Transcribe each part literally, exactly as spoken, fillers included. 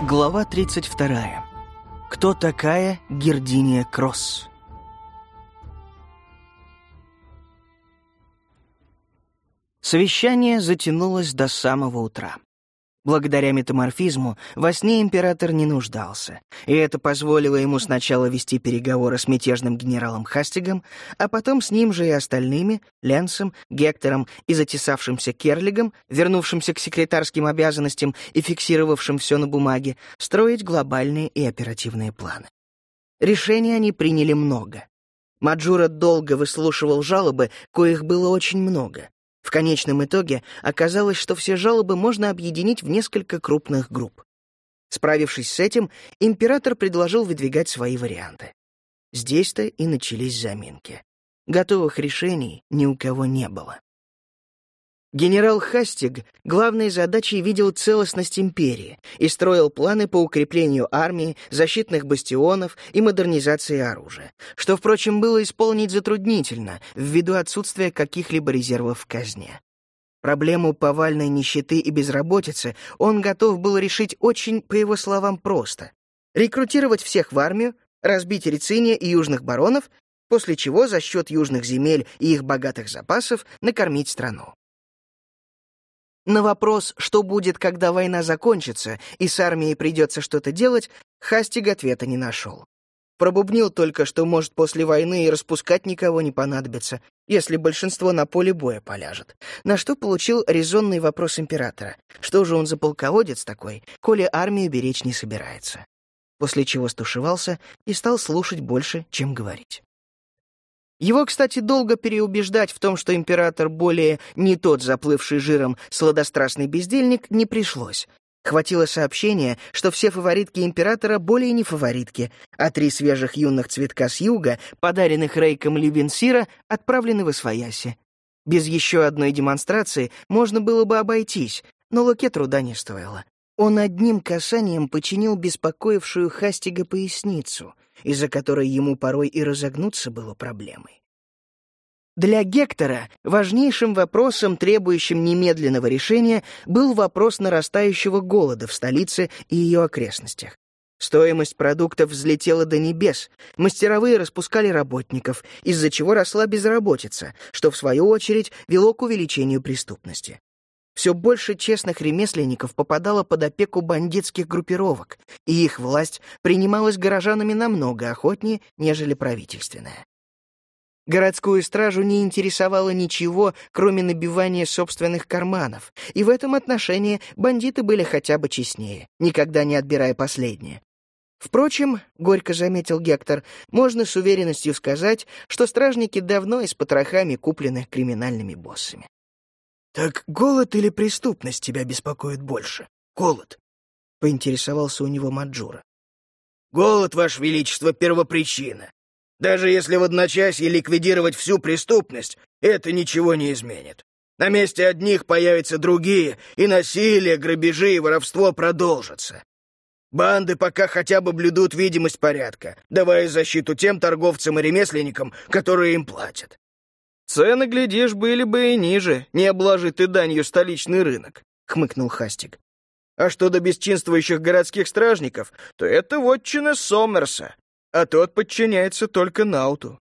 Глава тридцать вторая. Кто такая Гердиния Кросс? Совещание затянулось до самого утра. Благодаря метаморфизму во сне император не нуждался, и это позволило ему сначала вести переговоры с мятежным генералом Хастигом, а потом с ним же и остальными, Ленсом, Гектором и затесавшимся Керлигом, вернувшимся к секретарским обязанностям и фиксировавшим все на бумаге, строить глобальные и оперативные планы. Решений они приняли много. Маджура долго выслушивал жалобы, коих было очень много. В конечном итоге оказалось, что все жалобы можно объединить в несколько крупных групп. Справившись с этим, император предложил выдвигать свои варианты. Здесь-то и начались заминки. Готовых решений ни у кого не было. Генерал Хастиг главной задачей видел целостность империи и строил планы по укреплению армии, защитных бастионов и модернизации оружия, что, впрочем, было исполнить затруднительно ввиду отсутствия каких-либо резервов в казне. Проблему повальной нищеты и безработицы он готов был решить очень, по его словам, просто. Рекрутировать всех в армию, разбить Рициния и южных баронов, после чего за счет южных земель и их богатых запасов накормить страну. На вопрос, что будет, когда война закончится, и с армией придется что-то делать, Хастиг ответа не нашел. Пробубнил только, что, может, после войны и распускать никого не понадобится, если большинство на поле боя поляжет, на что получил резонный вопрос императора. Что же он за полководец такой, коли армию беречь не собирается? После чего стушевался и стал слушать больше, чем говорить. Его, кстати, долго переубеждать в том, что император более не тот заплывший жиром сладострастный бездельник, не пришлось. Хватило сообщения, что все фаворитки императора более не фаворитки, а три свежих юных цветка с юга, подаренных Рейком Ливенсира, отправлены в освояси. Без еще одной демонстрации можно было бы обойтись, но Луке труда не стоило. Он одним касанием починил беспокоившую Хастига поясницу, из-за которой ему порой и разогнуться было проблемой. Для Гектора важнейшим вопросом, требующим немедленного решения, был вопрос нарастающего голода в столице и ее окрестностях. Стоимость продуктов взлетела до небес, мастеровые распускали работников, из-за чего росла безработица, что, в свою очередь, вело к увеличению преступности. Все больше честных ремесленников попадало под опеку бандитских группировок, и их власть принималась горожанами намного охотнее, нежели правительственная. Городскую стражу не интересовало ничего, кроме набивания собственных карманов, и в этом отношении бандиты были хотя бы честнее, никогда не отбирая последнее. Впрочем, горько заметил Гектор, можно с уверенностью сказать, что стражники давно и с потрохами куплены криминальными боссами. «Так голод или преступность тебя беспокоит больше? Голод?» — поинтересовался у него Маджура. «Голод, Ваше Величество, первопричина. Даже если в одночасье ликвидировать всю преступность, это ничего не изменит. На месте одних появятся другие, и насилие, грабежи и воровство продолжатся. Банды пока хотя бы блюдут видимость порядка, давая защиту тем торговцам и ремесленникам, которые им платят. «Цены, глядишь, были бы и ниже, не обложи ты данью столичный рынок», — хмыкнул Хастиг. «А что до бесчинствующих городских стражников, то это вотчина Сомерса, а тот подчиняется только Науту».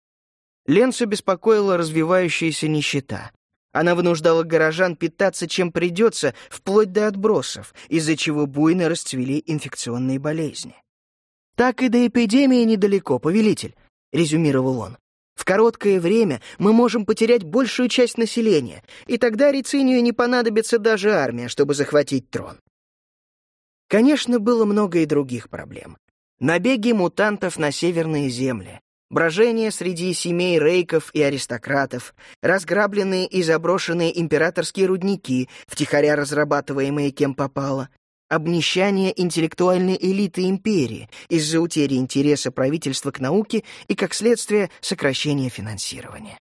Ленса беспокоила развивающаяся нищета. Она вынуждала горожан питаться чем придется, вплоть до отбросов, из-за чего буйно расцвели инфекционные болезни. «Так и до эпидемии недалеко, повелитель», — резюмировал он. В короткое время мы можем потерять большую часть населения, и тогда Рицинию не понадобится даже армия, чтобы захватить трон. Конечно, было много и других проблем. Набеги мутантов на северные земли, брожение среди семей рейков и аристократов, разграбленные и заброшенные императорские рудники, втихаря разрабатываемые кем попало, обнищание интеллектуальной элиты империи из-за утери интереса правительства к науке и, как следствие, сокращение финансирования.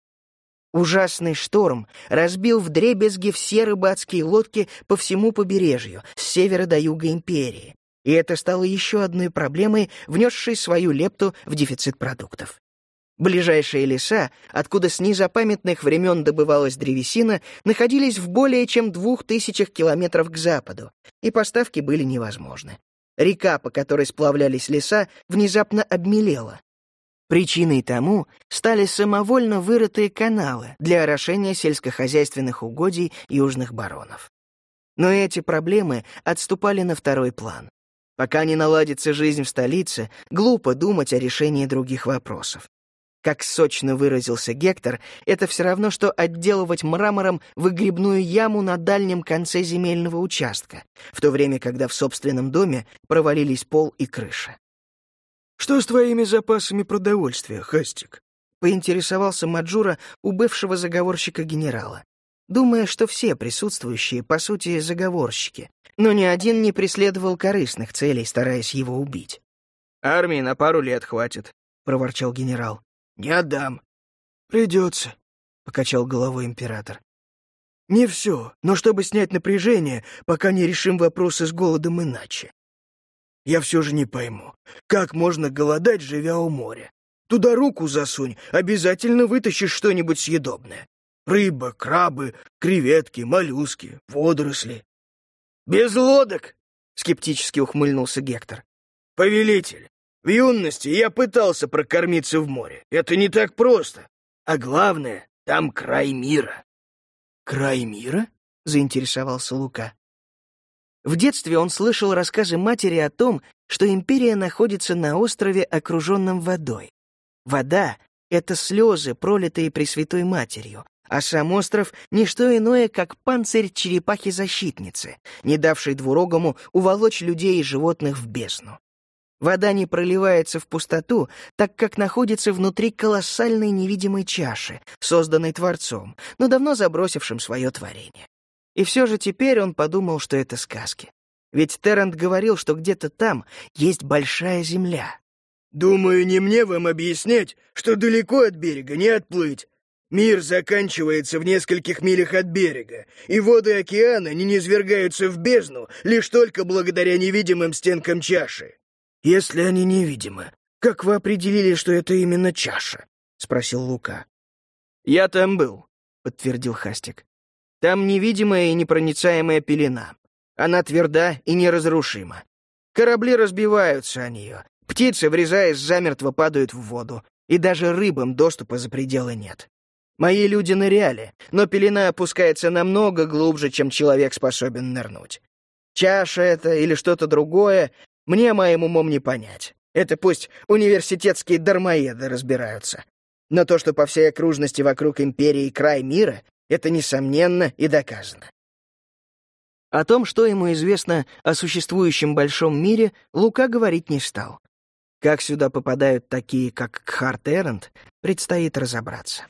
Ужасный шторм разбил вдребезги все рыбацкие лодки по всему побережью, с севера до юга империи, и это стало еще одной проблемой, внесшей свою лепту в дефицит продуктов. Ближайшие леса, откуда с незапамятных времен добывалась древесина, находились в более чем двух тысячах километров к западу, и поставки были невозможны. Река, по которой сплавлялись леса, внезапно обмелела. Причиной тому стали самовольно вырытые каналы для орошения сельскохозяйственных угодий южных баронов. Но эти проблемы отступали на второй план. Пока не наладится жизнь в столице, глупо думать о решении других вопросов. Как сочно выразился Гектор, это все равно, что отделывать мрамором выгребную яму на дальнем конце земельного участка, в то время, когда в собственном доме провалились пол и крыша. «Что с твоими запасами продовольствия, Хастик?» — поинтересовался Маджура у бывшего заговорщика-генерала, думая, что все присутствующие, по сути, заговорщики, но ни один не преследовал корыстных целей, стараясь его убить. «Армии на пару лет хватит», — проворчал генерал. «Не отдам». «Придется», — покачал головой император. «Не все, но чтобы снять напряжение, пока не решим вопросы с голодом иначе. Я все же не пойму, как можно голодать, живя у моря? Туда руку засунь, обязательно вытащишь что-нибудь съедобное. Рыба, крабы, креветки, моллюски, водоросли». «Без лодок?» — скептически ухмыльнулся Гектор. «Повелитель, в юности я пытался прокормиться в море. Это не так просто. А главное, там край мира». «Край мира?» — заинтересовался Лука. В детстве он слышал рассказы матери о том, что империя находится на острове, окруженном водой. Вода — это слезы, пролитые Пресвятой Матерью, а сам остров — не что иное, как панцирь черепахи-защитницы, не давшей двурогому уволочь людей и животных в бездну. Вода не проливается в пустоту, так как находится внутри колоссальной невидимой чаши, созданной Творцом, но давно забросившим свое творение. И все же теперь он подумал, что это сказки. Ведь Террент говорил, что где-то там есть большая земля. «Думаю, не мне вам объяснять, что далеко от берега не отплыть. Мир заканчивается в нескольких милях от берега, и воды океана не низвергаются в бездну лишь только благодаря невидимым стенкам чаши». «Если они невидимы, как вы определили, что это именно чаша?» — спросил Лука. «Я там был», — подтвердил Хастик. «Там невидимая и непроницаемая пелена. Она тверда и неразрушима. Корабли разбиваются о нее, птицы, врезаясь, замертво падают в воду, и даже рыбам доступа за пределы нет. Мои люди ныряли, но пелена опускается намного глубже, чем человек способен нырнуть. Чаша это или что-то другое — мне моим умом не понять. Это пусть университетские дармоеды разбираются. Но то, что по всей окружности вокруг империи край мира, это несомненно и доказано». О том, что ему известно о существующем большом мире, Лука говорить не стал. Как сюда попадают такие, как Кхар Террент, предстоит разобраться.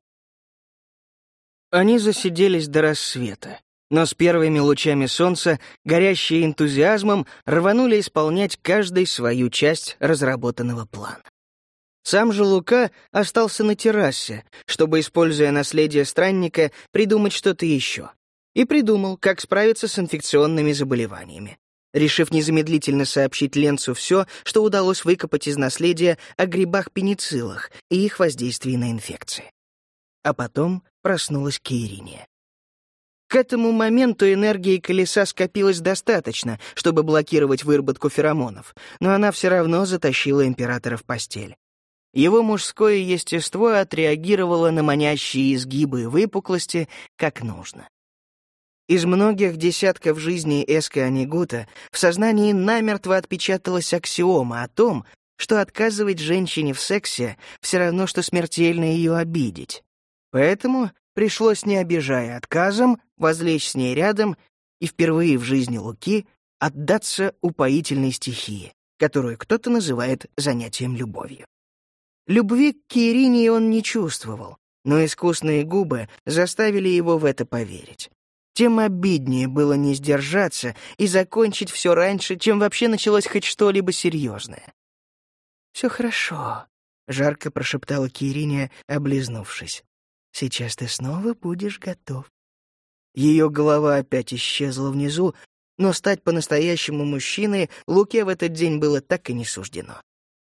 Они засиделись до рассвета, но с первыми лучами солнца, горящие энтузиазмом, рванули исполнять каждый свою часть разработанного плана. Сам же Лука остался на террасе, чтобы, используя наследие странника, придумать что-то еще. И придумал, как справиться с инфекционными заболеваниями, решив незамедлительно сообщить Ленцу все, что удалось выкопать из наследия о грибах-пенициллах и их воздействии на инфекции. А потом проснулась Кейриния. К этому моменту энергии колеса скопилось достаточно, чтобы блокировать выработку феромонов, но она все равно затащила императора в постель. Его мужское естество отреагировало на манящие изгибы и выпуклости как нужно. Из многих десятков жизней Эска Анигута в сознании намертво отпечаталась аксиома о том, что отказывать женщине в сексе все равно, что смертельно ее обидеть. Поэтому пришлось, не обижая отказом, возлечь с ней рядом и впервые в жизни Луки отдаться упоительной стихии, которую кто-то называет занятием любовью. Любви к Кейринии он не чувствовал, но искусные губы заставили его в это поверить. Тем обиднее было не сдержаться и закончить все раньше, чем вообще началось хоть что-либо серьезное. «Все хорошо», — жарко прошептала Кейриния, облизнувшись. «Сейчас ты снова будешь готов». Ее голова опять исчезла внизу, но стать по-настоящему мужчиной Луке в этот день было так и не суждено.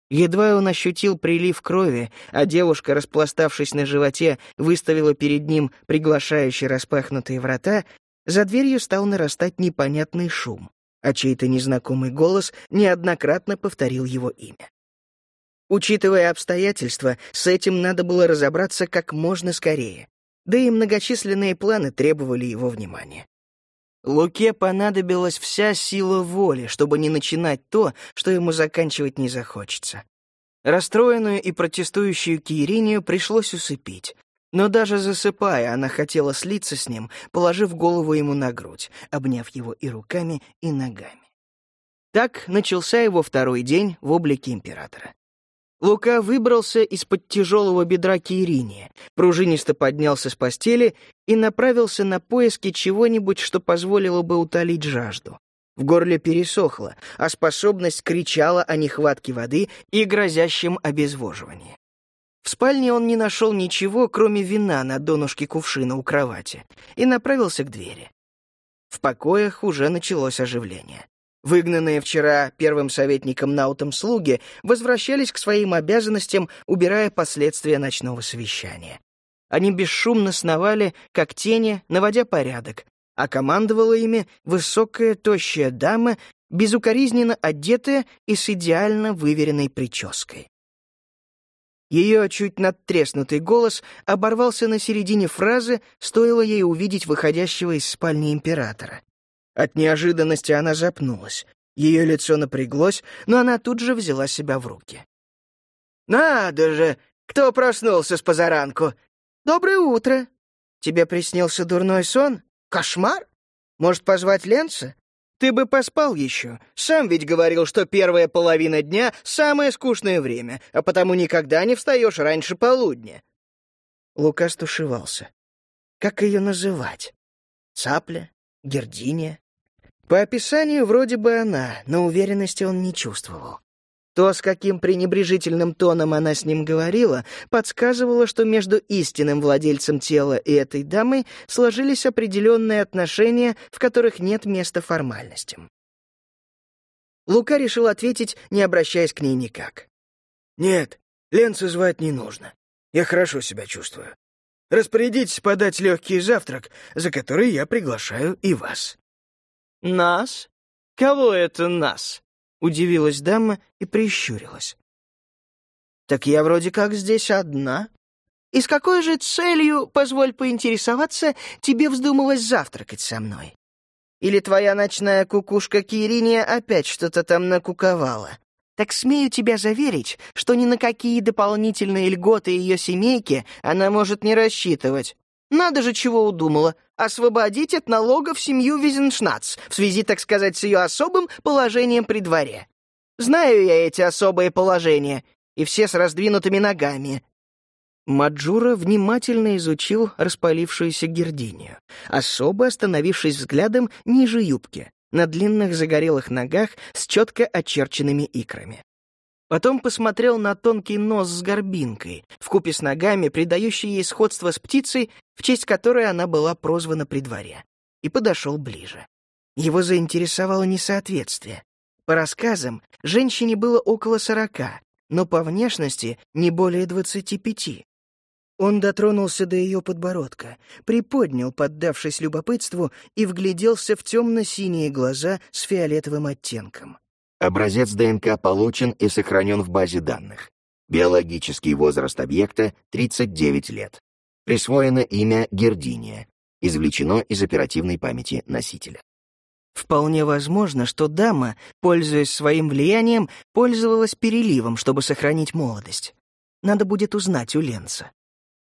Едва он ощутил прилив крови, а девушка, распластавшись на животе, выставила перед ним приглашающие распахнутые врата, за дверью стал нарастать непонятный шум, а чей-то незнакомый голос неоднократно повторил его имя. Учитывая обстоятельства, с этим надо было разобраться как можно скорее, да и многочисленные планы требовали его внимания. Луке понадобилась вся сила воли, чтобы не начинать то, что ему заканчивать не захочется. Расстроенную и протестующую Киеринию пришлось усыпить, но даже засыпая, она хотела слиться с ним, положив голову ему на грудь, обняв его и руками, и ногами. Так начался его второй день в облике императора. Лука выбрался из-под тяжелого бедра Киеринии, пружинисто поднялся с постели и направился на поиски чего-нибудь, что позволило бы утолить жажду. В горле пересохло, а способность кричала о нехватке воды и грозящем обезвоживании. В спальне он не нашел ничего, кроме вина на донышке кувшина у кровати, и направился к двери. В покоях уже началось оживление. Выгнанные вчера первым советником Наутом слуги возвращались к своим обязанностям, убирая последствия ночного совещания. Они бесшумно сновали, как тени, наводя порядок, а командовала ими высокая, тощая дама, безукоризненно одетая и с идеально выверенной прической. Ее чуть надтреснутый голос оборвался на середине фразы, стоило ей увидеть выходящего из спальни императора. От неожиданности она запнулась. Ее лицо напряглось, но она тут же взяла себя в руки. «Надо же! Кто проснулся с позаранку? Доброе утро! Тебе приснился дурной сон? Кошмар? Может, позвать Ленца? Ты бы поспал еще. Сам ведь говорил, что первая половина дня — самое скучное время, а потому никогда не встаешь раньше полудня». Лука стушевался. Как ее называть? Цапля? Гердиния? По описанию вроде бы она, но уверенности он не чувствовал. То, с каким пренебрежительным тоном она с ним говорила, подсказывало, что между истинным владельцем тела и этой дамой сложились определенные отношения, в которых нет места формальностям. Лука решил ответить, не обращаясь к ней никак. «Нет, Ленца звать не нужно. Я хорошо себя чувствую. Распорядитесь подать легкий завтрак, за который я приглашаю и вас». «Нас? Кого это нас?» — удивилась дама и прищурилась. «Так я вроде как здесь одна. И с какой же целью, позволь поинтересоваться, тебе вздумалось завтракать со мной? Или твоя ночная кукушка Киериния опять что-то там накуковала? Так смею тебя заверить, что ни на какие дополнительные льготы ее семейки она может не рассчитывать. Надо же, чего удумала. Освободить от налогов семью Визеншнац в связи, так сказать, с ее особым положением при дворе. Знаю я эти особые положения, и все с раздвинутыми ногами». Маджура внимательно изучил распалившуюся Гердинию, особо остановившись взглядом ниже юбки, на длинных загорелых ногах с четко очерченными икрами. Потом посмотрел на тонкий нос с горбинкой, вкупе с ногами, придающий ей сходство с птицей, в честь которой она была прозвана при дворе, и подошел ближе. Его заинтересовало несоответствие. По рассказам, женщине было около сорока, но по внешности не более двадцати пяти. Он дотронулся до ее подбородка, приподнял, поддавшись любопытству, и вгляделся в темно-синие глаза с фиолетовым оттенком. Образец ДНК получен и сохранен в базе данных. Биологический возраст объекта — тридцать девять лет. Присвоено имя Гердиния. Извлечено из оперативной памяти носителя. Вполне возможно, что дама, пользуясь своим влиянием, пользовалась переливом, чтобы сохранить молодость. Надо будет узнать у Ленца.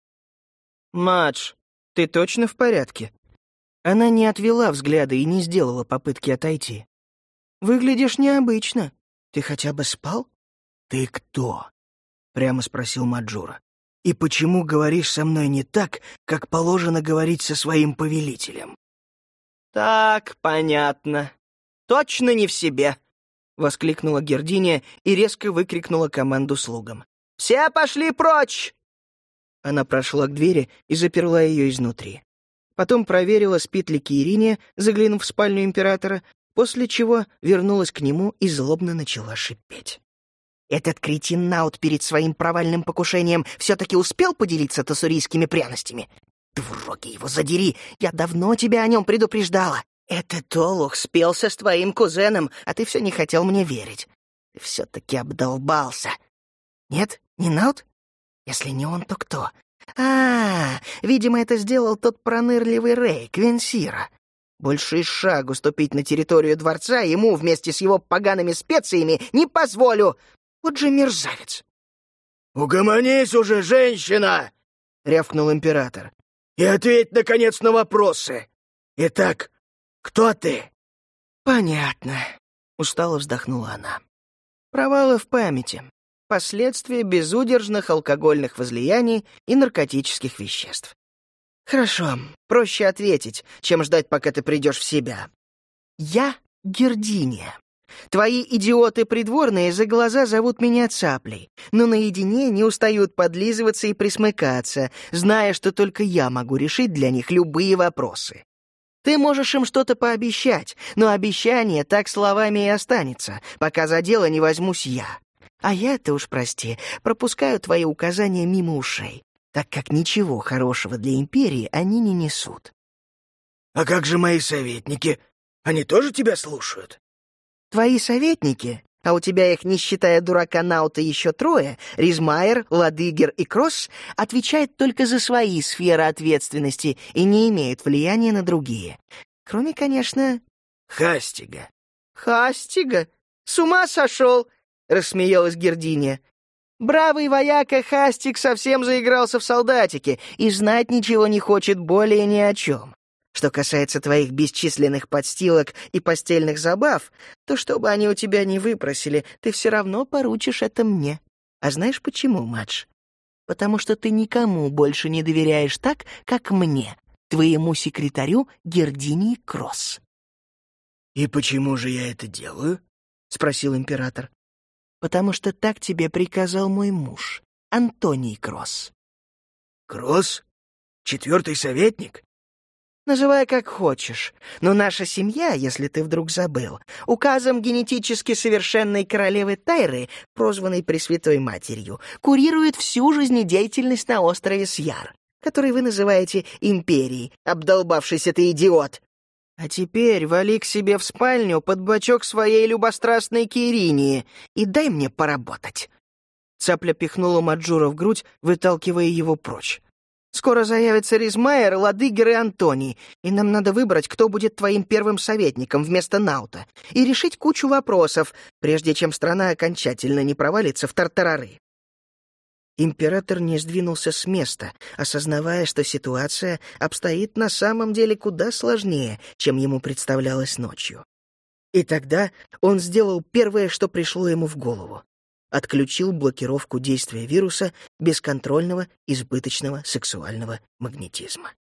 «Мадж, ты точно в порядке?» Она не отвела взгляда и не сделала попытки отойти. «Выглядишь необычно. Ты хотя бы спал?» «Ты кто?» — прямо спросил Маджура. «И почему говоришь со мной не так, как положено говорить со своим повелителем?» «Так, понятно. Точно не в себе!» — воскликнула Гердиния и резко выкрикнула команду слугам. «Все пошли прочь!» Она прошла к двери и заперла ее изнутри. Потом проверила, спит ли Киериния, заглянув в спальню императора, после чего вернулась к нему и злобно начала шипеть. Этот кретин Наут перед своим провальным покушением все-таки успел поделиться тассурийскими пряностями? Двуроги его задери, я давно тебя о нем предупреждала. Этот олух спелся с твоим кузеном, а ты все не хотел мне верить. Ты все-таки обдолбался. Нет, не Наут? Если не он, то кто? А, видимо, это сделал тот пронырливый Рэй, Квинсира. Больше и шагу ступить на территорию дворца ему вместе с его погаными специями не позволю. Вот же мерзавец. «Угомонись уже, женщина!» — рявкнул император. «И ответь, наконец, на вопросы. Итак, кто ты?» «Понятно», — устало вздохнула она. «Провалы в памяти. Последствия безудержных алкогольных возлияний и наркотических веществ. Хорошо, проще ответить, чем ждать, пока ты придешь в себя. Я Гердиния. Твои идиоты придворные за глаза зовут меня Цаплей, но наедине не устают подлизываться и присмыкаться, зная, что только я могу решить для них любые вопросы. Ты можешь им что-то пообещать, но обещание так словами и останется, пока за дело не возьмусь я. А я-то уж, прости, пропускаю твои указания мимо ушей, так как ничего хорошего для империи они не несут. «А как же мои советники? Они тоже тебя слушают?» Твои советники, а у тебя их, не считая дурака Наута, еще трое, Ризмайер, Ладыгер и Кросс, отвечают только за свои сферы ответственности и не имеют влияния на другие. Кроме, конечно... Хастига. Хастига? С ума сошел! — рассмеялась Гердиния. Бравый вояка Хастик совсем заигрался в солдатике и знать ничего не хочет более ни о чем. Что касается твоих бесчисленных подстилок и постельных забав, то, чтобы они у тебя не выпросили, ты все равно поручишь это мне. А знаешь почему, Мадж? Потому что ты никому больше не доверяешь так, как мне, твоему секретарю Гердинии Кросс. «И почему же я это делаю?» — спросил император. «Потому что так тебе приказал мой муж, Антоний Кросс». «Кросс? Четвертый советник?» Называй как хочешь, но наша семья, если ты вдруг забыл, указом генетически совершенной королевы Тайры, прозванной Пресвятой Матерью, курирует всю жизнедеятельность на острове Сьяр, который вы называете империей, обдолбавшийся ты идиот. А теперь вали к себе в спальню под бочок своей любострастной Киринии и дай мне поработать». Цапля пихнула Маджура в грудь, выталкивая его прочь. «Скоро заявятся Ризмайер, Ладыгер и Антоний, и нам надо выбрать, кто будет твоим первым советником вместо Наута, и решить кучу вопросов, прежде чем страна окончательно не провалится в тартарары». Император не сдвинулся с места, осознавая, что ситуация обстоит на самом деле куда сложнее, чем ему представлялось ночью. И тогда он сделал первое, что пришло ему в голову. Отключил блокировку действия вируса бесконтрольного избыточного сексуального магнетизма.